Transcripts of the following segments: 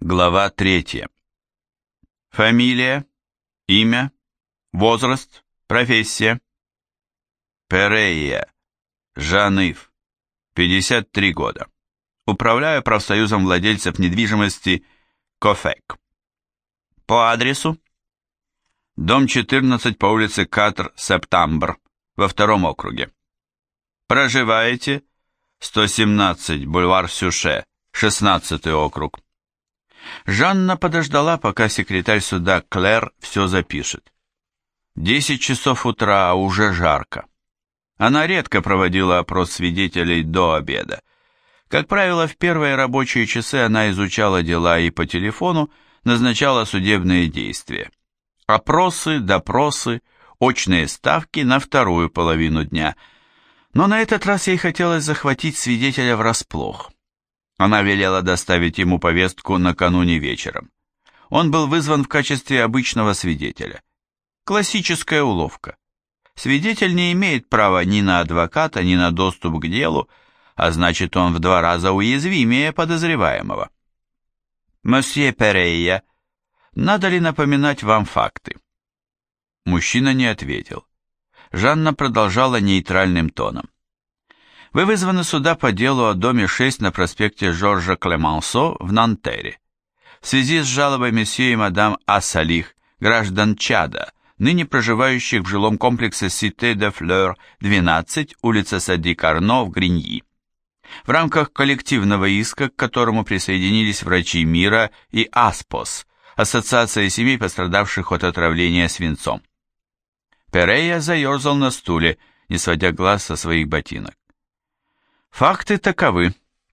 Глава 3. Фамилия, имя, возраст, профессия. Перейя, Жан-Ив, 53 года. Управляю профсоюзом владельцев недвижимости Кофек. По адресу: дом 14 по улице Катр-Септамбр во втором округе. Проживаете 117 бульвар Сюше, 16 округ. Жанна подождала, пока секретарь суда Клэр все запишет. 10 часов утра, а уже жарко. Она редко проводила опрос свидетелей до обеда. Как правило, в первые рабочие часы она изучала дела и по телефону назначала судебные действия. Опросы, допросы, очные ставки на вторую половину дня. Но на этот раз ей хотелось захватить свидетеля врасплох. Она велела доставить ему повестку накануне вечером. Он был вызван в качестве обычного свидетеля. Классическая уловка. Свидетель не имеет права ни на адвоката, ни на доступ к делу, а значит, он в 2 раза уязвимее подозреваемого. «Мосье Перейя, надо ли напоминать вам факты?» Мужчина не ответил. Жанна продолжала нейтральным тоном. Вы вызваны сюда по делу о доме 6 на проспекте Жоржа Клемансо в Нантере. В связи с жалобой месье и мадам Ассалих, граждан Чада, ныне проживающих в жилом комплексе Cité de Fleurs, 12, улица Сади-Карно в Гриньи. В рамках коллективного иска, к которому присоединились врачи Мира и АСПОС, Ассоциация семей, пострадавших от отравления свинцом. Перейя заерзал на стуле, не сводя глаз со своих ботинок. Факты таковы.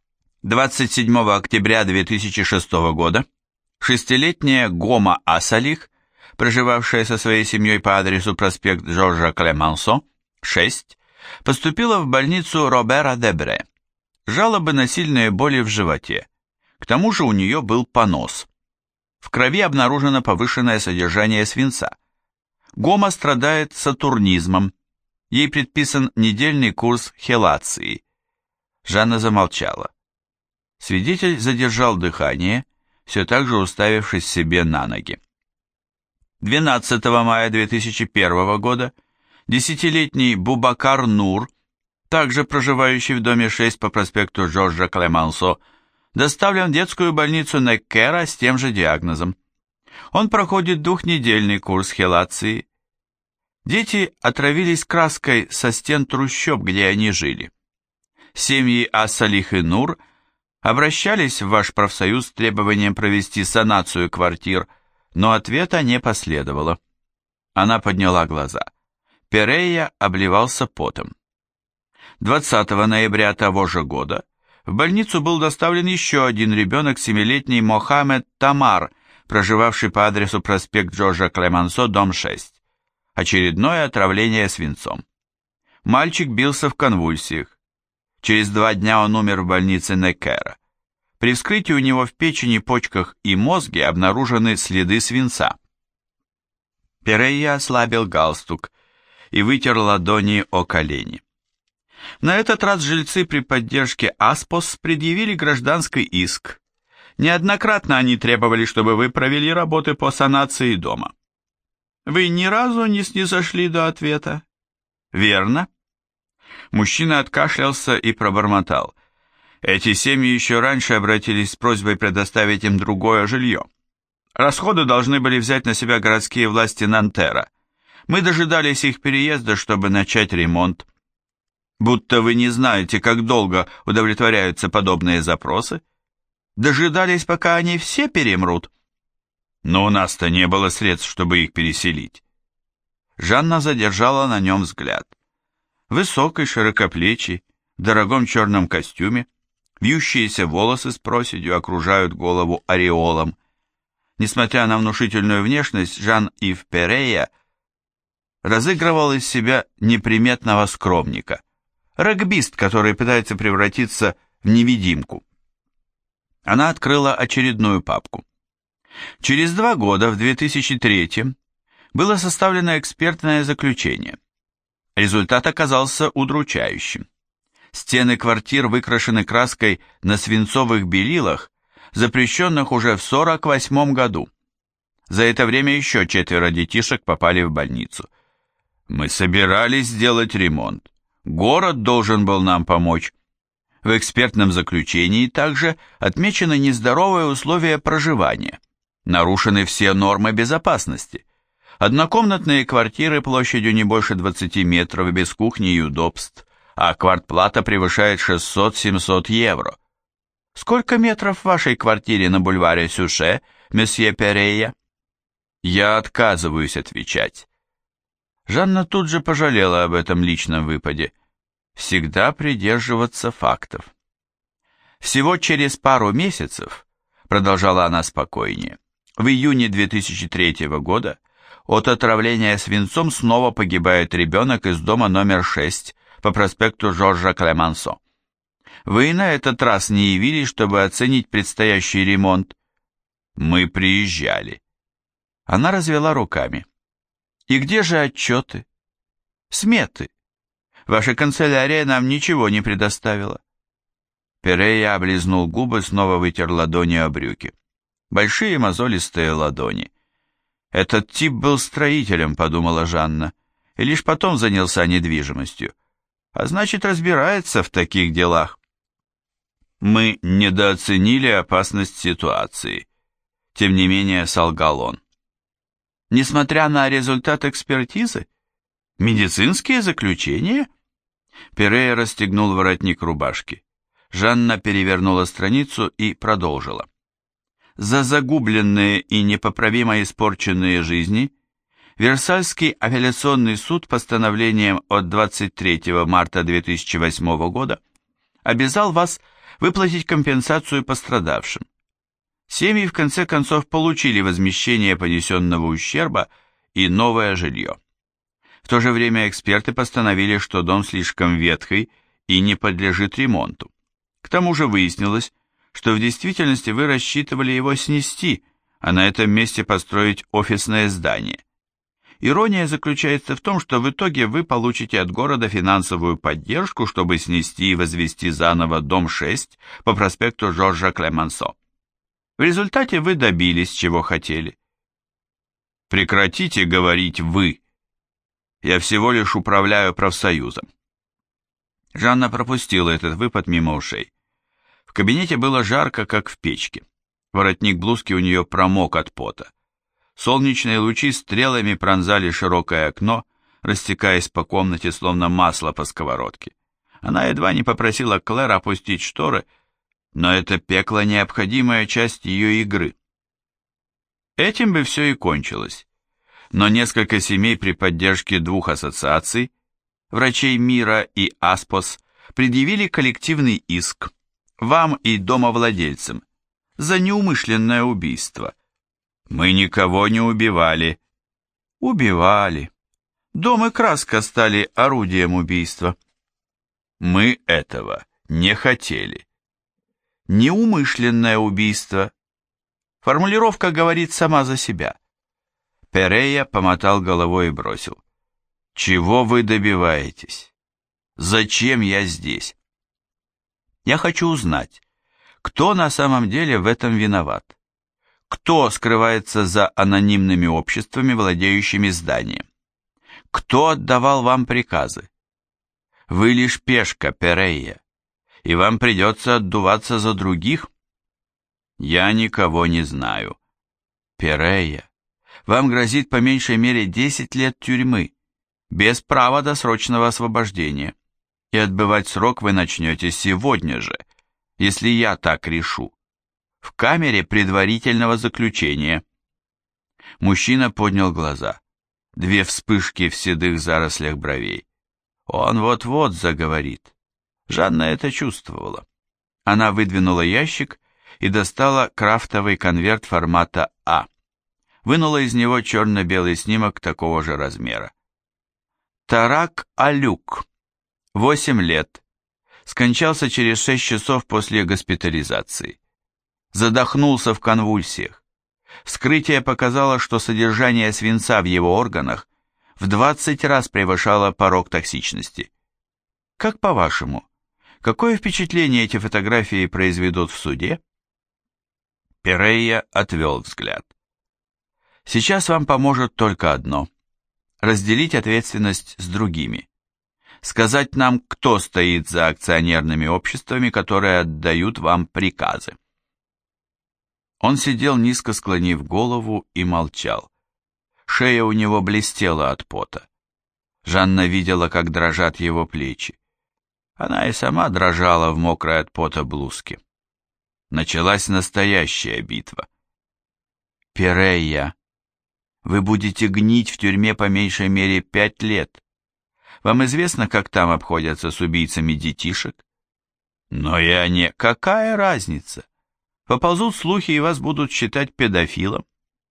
27 октября 2006 года 6-летняя Гома Ассалих, проживавшая со своей семьей по адресу проспект Жоржа Клемансо, 6, поступила в больницу Робера Дебре. Жалобы на сильные боли в животе. К тому же у нее был понос. В крови обнаружено повышенное содержание свинца. Гома страдает сатурнизмом. Ей предписан недельный курс хелации. Жанна замолчала. Свидетель задержал дыхание, все так же уставившись себе на ноги. 12 мая 2001 года 10-летний Бубакар Нур, также проживающий в доме 6 по проспекту Жоржа Клемансо, доставлен в детскую больницу Неккера с тем же диагнозом. Он проходит 2-недельный курс хелации. Дети отравились краской со стен трущоб, где они жили. Семьи Ассалих и Нур обращались в ваш профсоюз с требованием провести санацию квартир, но ответа не последовало. Она подняла глаза. Перейя обливался потом. 20 ноября того же года в больницу был доставлен еще один ребенок, 7-летний Мохаммед Тамар, проживавший по адресу проспект Жоржа Клемансо, дом 6. Очередное отравление свинцом. Мальчик бился в конвульсиях. Через 2 дня он умер в больнице Неккера. При вскрытии у него в печени, почках и мозге обнаружены следы свинца. Перейя ослабил галстук и вытер ладони о колени. На этот раз жильцы при поддержке АСПОС предъявили гражданский иск. Неоднократно они требовали, чтобы вы провели работы по санации дома. Вы ни разу не снизошли до ответа? Верно? Мужчина откашлялся и пробормотал. Эти семьи еще раньше обратились с просьбой предоставить им другое жилье. Расходы должны были взять на себя городские власти Нантера. Мы дожидались их переезда, чтобы начать ремонт. Будто вы не знаете, как долго удовлетворяются подобные запросы. Дожидались, пока они все перемрут. Но у нас-то не было средств, чтобы их переселить. Жанна задержала на нем взгляд. Высокий, широкоплечий, в дорогом черном костюме, вьющиеся волосы с проседью окружают голову ореолом. Несмотря на внушительную внешность, Жан-Ив Перейя разыгрывал из себя неприметного скромника, регбист, который пытается превратиться в невидимку. Она открыла очередную папку. Через 2 года, в 2003, было составлено экспертное заключение. Результат оказался удручающим. Стены квартир выкрашены краской на свинцовых белилах, запрещенных уже в 1948 году. За это время еще 4 детишек попали в больницу. Мы собирались сделать ремонт. Город должен был нам помочь. В экспертном заключении также отмечены нездоровые условия проживания. Нарушены все нормы безопасности. Однокомнатные квартиры площадью не больше 20 метров без кухни и удобств, а квартплата превышает 600-700 евро. Сколько метров в вашей квартире на бульваре Сюше, месье Перейя? Я отказываюсь отвечать. Жанна тут же пожалела об этом личном выпаде. Всегда придерживаться фактов. Всего через пару месяцев, продолжала она спокойнее, в июне 2003 года от отравления свинцом снова погибает ребенок из дома номер 6 по проспекту Жоржа Клемансо. Вы на этот раз не явились, чтобы оценить предстоящий ремонт? Мы приезжали. Она развела руками. И где же отчеты? Сметы. Ваша канцелярия нам ничего не предоставила. Перейя облизнул губы, снова вытер ладони о брюки. Большие мозолистые ладони. Этот тип был строителем, подумала Жанна, и лишь потом занялся недвижимостью. А значит, разбирается в таких делах. Мы недооценили опасность ситуации. Тем не менее, солгал он. Несмотря на результат экспертизы? Медицинские заключения? Перейя расстегнул воротник рубашки. Жанна перевернула страницу и продолжила. За загубленные и непоправимо испорченные жизни Версальский апелляционный суд постановлением от 23 марта 2008 года обязал вас выплатить компенсацию пострадавшим. Семьи в конце концов получили возмещение понесенного ущерба и новое жилье. В то же время эксперты постановили, что дом слишком ветхий и не подлежит ремонту. К тому же выяснилось, что в действительности вы рассчитывали его снести, а на этом месте построить офисное здание. Ирония заключается в том, что в итоге вы получите от города финансовую поддержку, чтобы снести и возвести заново дом 6 по проспекту Жоржа Клемансо. В результате вы добились, чего хотели. Прекратите говорить «вы». Я всего лишь управляю профсоюзом. Жанна пропустила этот выпад мимо ушей. В кабинете было жарко, как в печке. Воротник блузки у нее промок от пота. Солнечные лучи стрелами пронзали широкое окно, растекаясь по комнате, словно масло по сковородке. Она едва не попросила Клэр опустить шторы, но это пекло необходимая часть ее игры. Этим бы все и кончилось. Но несколько семей при поддержке 2 ассоциаций, Врачей мира и АСПОС, предъявили коллективный иск вам и домовладельцам за неумышленное убийство. Мы никого не убивали. Убивали. Дом и краска стали орудием убийства. Мы этого не хотели. Неумышленное убийство. Формулировка говорит сама за себя. Перейя помотал головой и бросил. Чего вы добиваетесь? Зачем я здесь? Я хочу узнать, кто на самом деле в этом виноват. Кто скрывается за анонимными обществами, владеющими зданием? Кто отдавал вам приказы? Вы лишь пешка, Перейя, и вам придется отдуваться за других? Я никого не знаю. Перейя, вам грозит по меньшей мере 10 лет тюрьмы, без права досрочного освобождения, и отбывать срок вы начнете сегодня же, если я так решу, в камере предварительного заключения. Мужчина поднял глаза, 2 вспышки в седых зарослях бровей. Он вот-вот заговорит. Жанна это чувствовала. Она выдвинула ящик и достала крафтовый конверт формата А. Вынула из него черно-белый снимок такого же размера. Тарак Алюк, 8 лет, скончался через 6 часов после госпитализации. Задохнулся в конвульсиях. Вскрытие показало, что содержание свинца в его органах в 20 раз превышало порог токсичности. Как по-вашему, какое впечатление эти фотографии произведут в суде? Перейя отвел взгляд. Сейчас вам поможет только одно – разделить ответственность с другими. Сказать нам, кто стоит за акционерными обществами, которые отдают вам приказы. Он сидел низко склонив голову и молчал. Шея у него блестела от пота. Жанна видела, как дрожат его плечи. Она и сама дрожала в мокрой от пота блузке. Началась настоящая битва. «Перейя, вы будете гнить в тюрьме по меньшей мере 5 лет. Вам известно, как там обходятся с убийцами детишек? Но я не... Какая разница? Поползут слухи, и вас будут считать педофилом.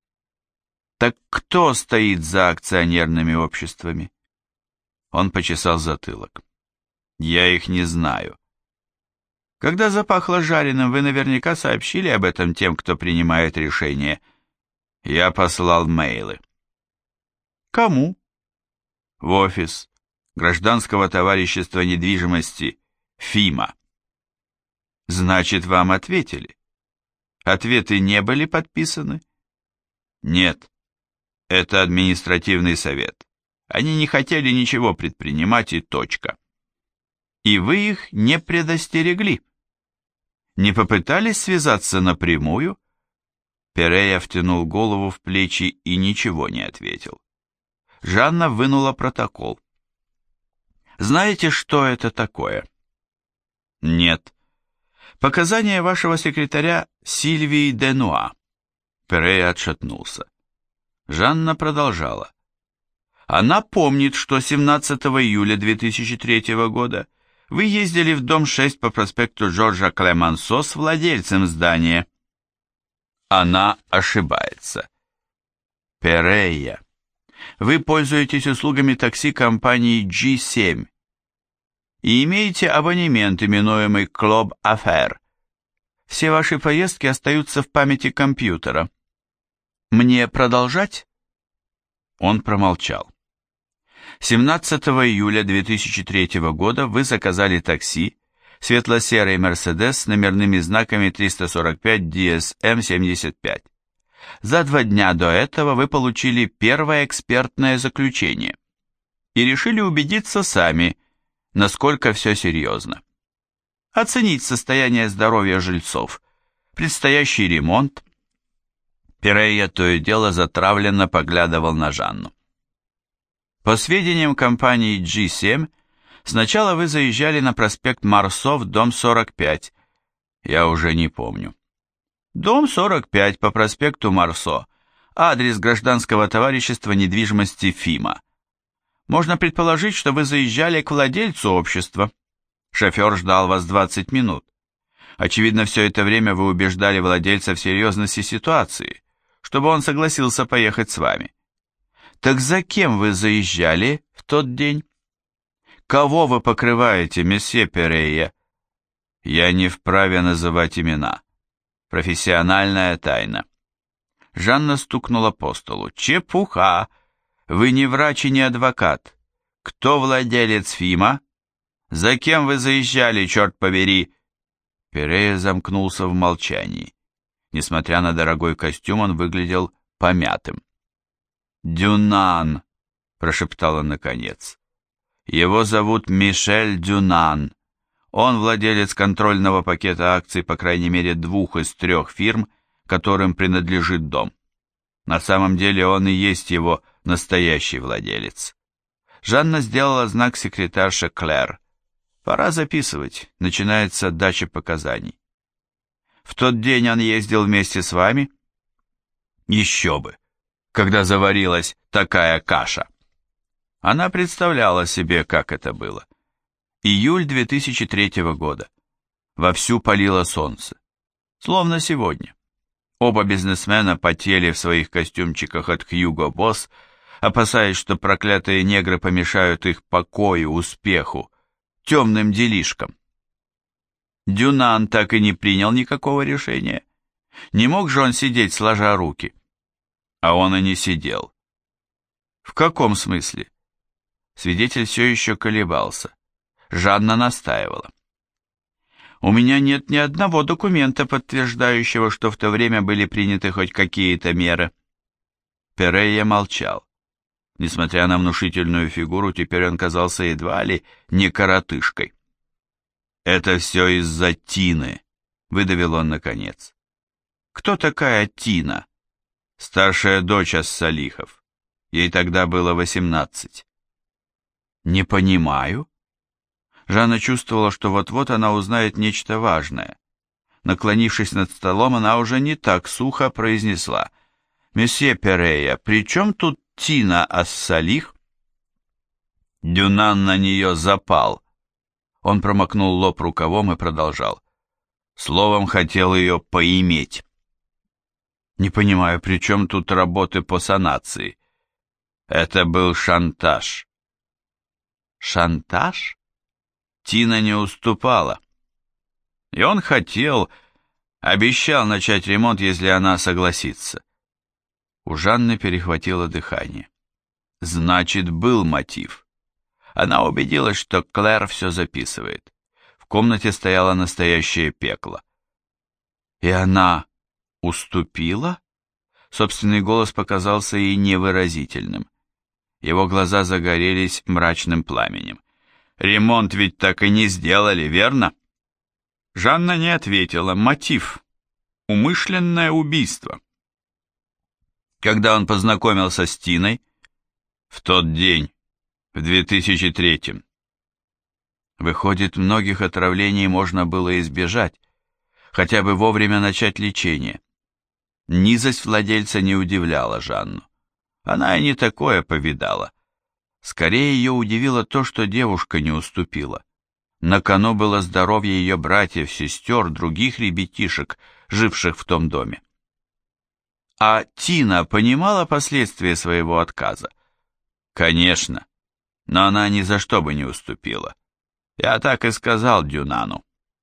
Так кто стоит за акционерными обществами?» Он почесал затылок. «Я их не знаю. Когда запахло жареным, вы наверняка сообщили об этом тем, кто принимает решения. Я послал мейлы». «Кому?» «В офис Гражданского товарищества недвижимости ФИМА». «Значит, вам ответили? Ответы не были подписаны?» «Нет, это административный совет. Они не хотели ничего предпринимать и точка». «И вы их не предостерегли? Не попытались связаться напрямую?» Перейя втянул голову в плечи и ничего не ответил. Жанна вынула протокол. «Знаете, что это такое?» «Нет». «Показания вашего секретаря Сильвии Денуа». Перейя отшатнулся. Жанна продолжала. «Она помнит, что 17 июля 2003 года вы ездили в дом 6 по проспекту Жоржа Клемансо с владельцем здания». Она ошибается. Перейя, вы пользуетесь услугами такси компании G7 и имеете абонемент, именуемый Club Affair. Все ваши поездки остаются в памяти компьютера. Мне продолжать?» Он промолчал. 17 июля 2003 года вы заказали такси, светло-серый Мерседес с номерными знаками 345 DSM-75. За 2 дня до этого вы получили первое экспертное заключение и решили убедиться сами, насколько все серьезно. Оценить состояние здоровья жильцов, предстоящий ремонт. Перейя то и дело затравленно поглядывал на Жанну. По сведениям компании G7, сначала вы заезжали на проспект Марсо в дом 45. Я уже не помню. Дом 45 по проспекту Марсо. Адрес Гражданского товарищества недвижимости ФИМА. Можно предположить, что вы заезжали к владельцу общества. Шофер ждал вас 20 минут. Очевидно, все это время вы убеждали владельца в серьезности ситуации, чтобы он согласился поехать с вами. Так за кем вы заезжали в тот день? Кого вы покрываете, месье Перейя? Я не вправе называть имена. Профессиональная тайна. Жанна стукнула по столу. Чепуха! Вы не врач и не адвокат. Кто владелец ФИМА? За кем вы заезжали, черт побери? Перейя замкнулся в молчании. Несмотря на дорогой костюм, он выглядел помятым. «Дюнан», — прошептал он наконец. «Его зовут Мишель Дюнан. Он владелец контрольного пакета акций по крайней мере 2 из 3 фирм, которым принадлежит дом. На самом деле он и есть его настоящий владелец». Жанна сделала знак секретарше Клэр. «Пора записывать, начинается дача показаний». «В тот день он ездил вместе с вами?» «Еще бы, когда заварилась такая каша». Она представляла себе, как это было. Июль 2003 года. Вовсю палило солнце. Словно сегодня. Оба бизнесмена потели в своих костюмчиках от Hugo Boss, опасаясь, что проклятые негры помешают их покою, успеху, темным делишкам. Дюнан так и не принял никакого решения. Не мог же он сидеть сложа руки. А он и не сидел. В каком смысле? Свидетель все еще колебался. Жанна настаивала. У меня нет ни одного документа, подтверждающего, что в то время были приняты хоть какие-то меры. Перейя молчал. Несмотря на внушительную фигуру, теперь он казался едва ли не коротышкой. «Это все из-за Тины», — выдавил он наконец. «Кто такая Тина?» «Старшая дочь Ас-Салихов. Ей тогда было 18». «Не понимаю». Жанна чувствовала, что вот-вот она узнает нечто важное. Наклонившись над столом, она уже не так сухо произнесла: «Месье Перейя, при чем тут Тина Ас-Салих?» Дюнан на нее запал. Он промокнул лоб рукавом и продолжал. Словом, хотел ее поиметь. «Не понимаю, при чем тут работы по санации?» «Это был шантаж». «Шантаж?» Тина не уступала. И он обещал начать ремонт, если она согласится. У Жанны перехватило дыхание. Значит, был мотив. Она убедилась, что Клэр все записывает. В комнате стояло настоящее пекло. И она уступила? Собственный голос показался ей невыразительным. Его глаза загорелись мрачным пламенем. «Ремонт ведь так и не сделали, верно?» Жанна не ответила. Мотив. Умышленное убийство. Когда он познакомился с Тиной? В тот день, в 2003-м. Выходит, многих отравлений можно было избежать, хотя бы вовремя начать лечение. Низость владельца не удивляла Жанну. Она и не такое повидала. Скорее ее удивило то, что девушка не уступила. На кону было здоровье ее братьев, сестер, других ребятишек, живших в том доме. А Тина понимала последствия своего отказа? Конечно, но она ни за что бы не уступила. Я так и сказал Дюнану.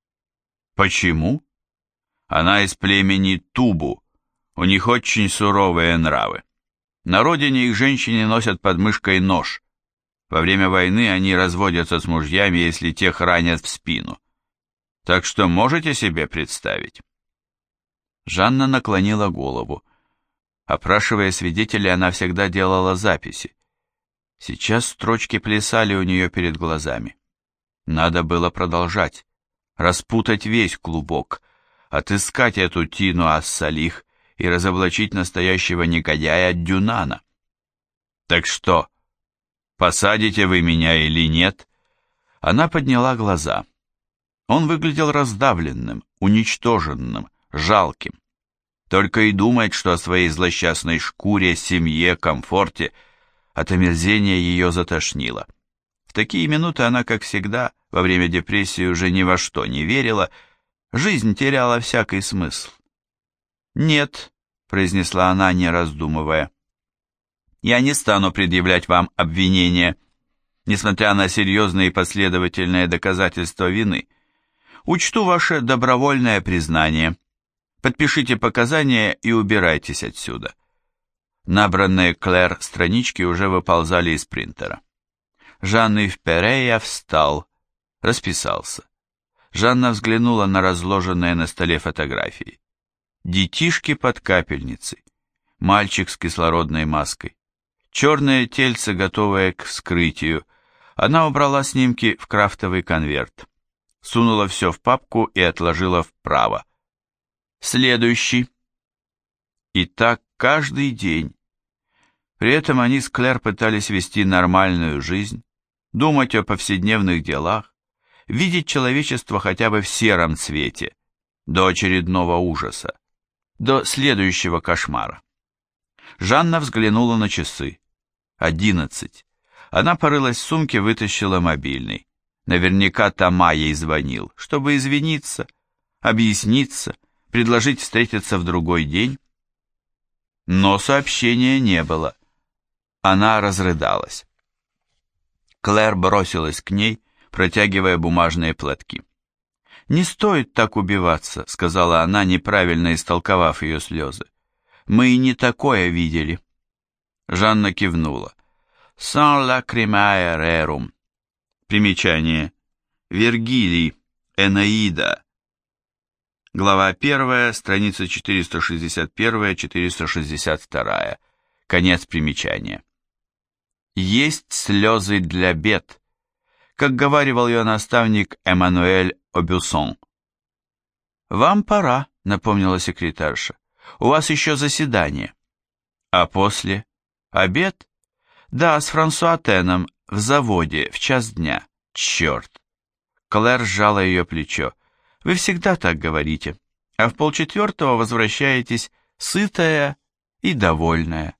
Почему? Она из племени Тубу, у них очень суровые нравы. На родине их женщины носят под мышкой нож. Во время войны они разводятся с мужьями, если тех ранят в спину. Так что можете себе представить? Жанна наклонила голову. Опрашивая свидетелей, она всегда делала записи. Сейчас строчки плясали у нее перед глазами. Надо было продолжать, распутать весь клубок, отыскать эту Тину Ас-Салих и разоблачить настоящего негодяя Дюнана. Так что, посадите вы меня или нет? Она подняла глаза. Он выглядел раздавленным, уничтоженным, жалким. Только и думает, что о своей злосчастной шкуре, семье, комфорте. От омерзения ее затошнило. В такие минуты она, как всегда, во время депрессии уже ни во что не верила, жизнь теряла всякий смысл. «Нет», — произнесла она, не раздумывая, — «я не стану предъявлять вам обвинения, несмотря на серьезные и последовательные доказательства вины. Учту ваше добровольное признание. Подпишите показания и убирайтесь отсюда». Набранные Клэр странички уже выползали из принтера. Жан-Ив Перейя встал, расписался. Жанна взглянула на разложенные на столе фотографии. Детишки под капельницей, мальчик с кислородной маской, черное тельце, готовое к вскрытию. Она убрала снимки в крафтовый конверт, сунула все в папку и отложила вправо. Следующий. И так каждый день. При этом они с Клэр пытались вести нормальную жизнь, думать о повседневных делах, видеть человечество хотя бы в сером цвете, до очередного ужаса, до следующего кошмара. Жанна взглянула на часы. 11. Она порылась в сумке, вытащила мобильный. Наверняка Тома ей звонил, чтобы извиниться, объясниться, предложить встретиться в другой день. Но сообщения не было. Она разрыдалась. Клэр бросилась к ней, протягивая бумажные платки. «Не стоит так убиваться», — сказала она, неправильно истолковав ее слезы. «Мы и не такое видели». Жанна кивнула. «Сан лакримаe rerum». Примечание. Вергилий. Энеида. Глава 1, страница 461-462. Конец примечания. Есть слезы для бед, как говаривал ее наставник Эммануэль Обюсон. «Вам пора», — напомнила секретарша. «У вас еще заседание». «А после? Обед?» «Да, с Франсуа Теном, в заводе, в час дня. Черт!» Клэр сжала ее плечо. «Вы всегда так говорите, а в 3:30 возвращаетесь сытая и довольная».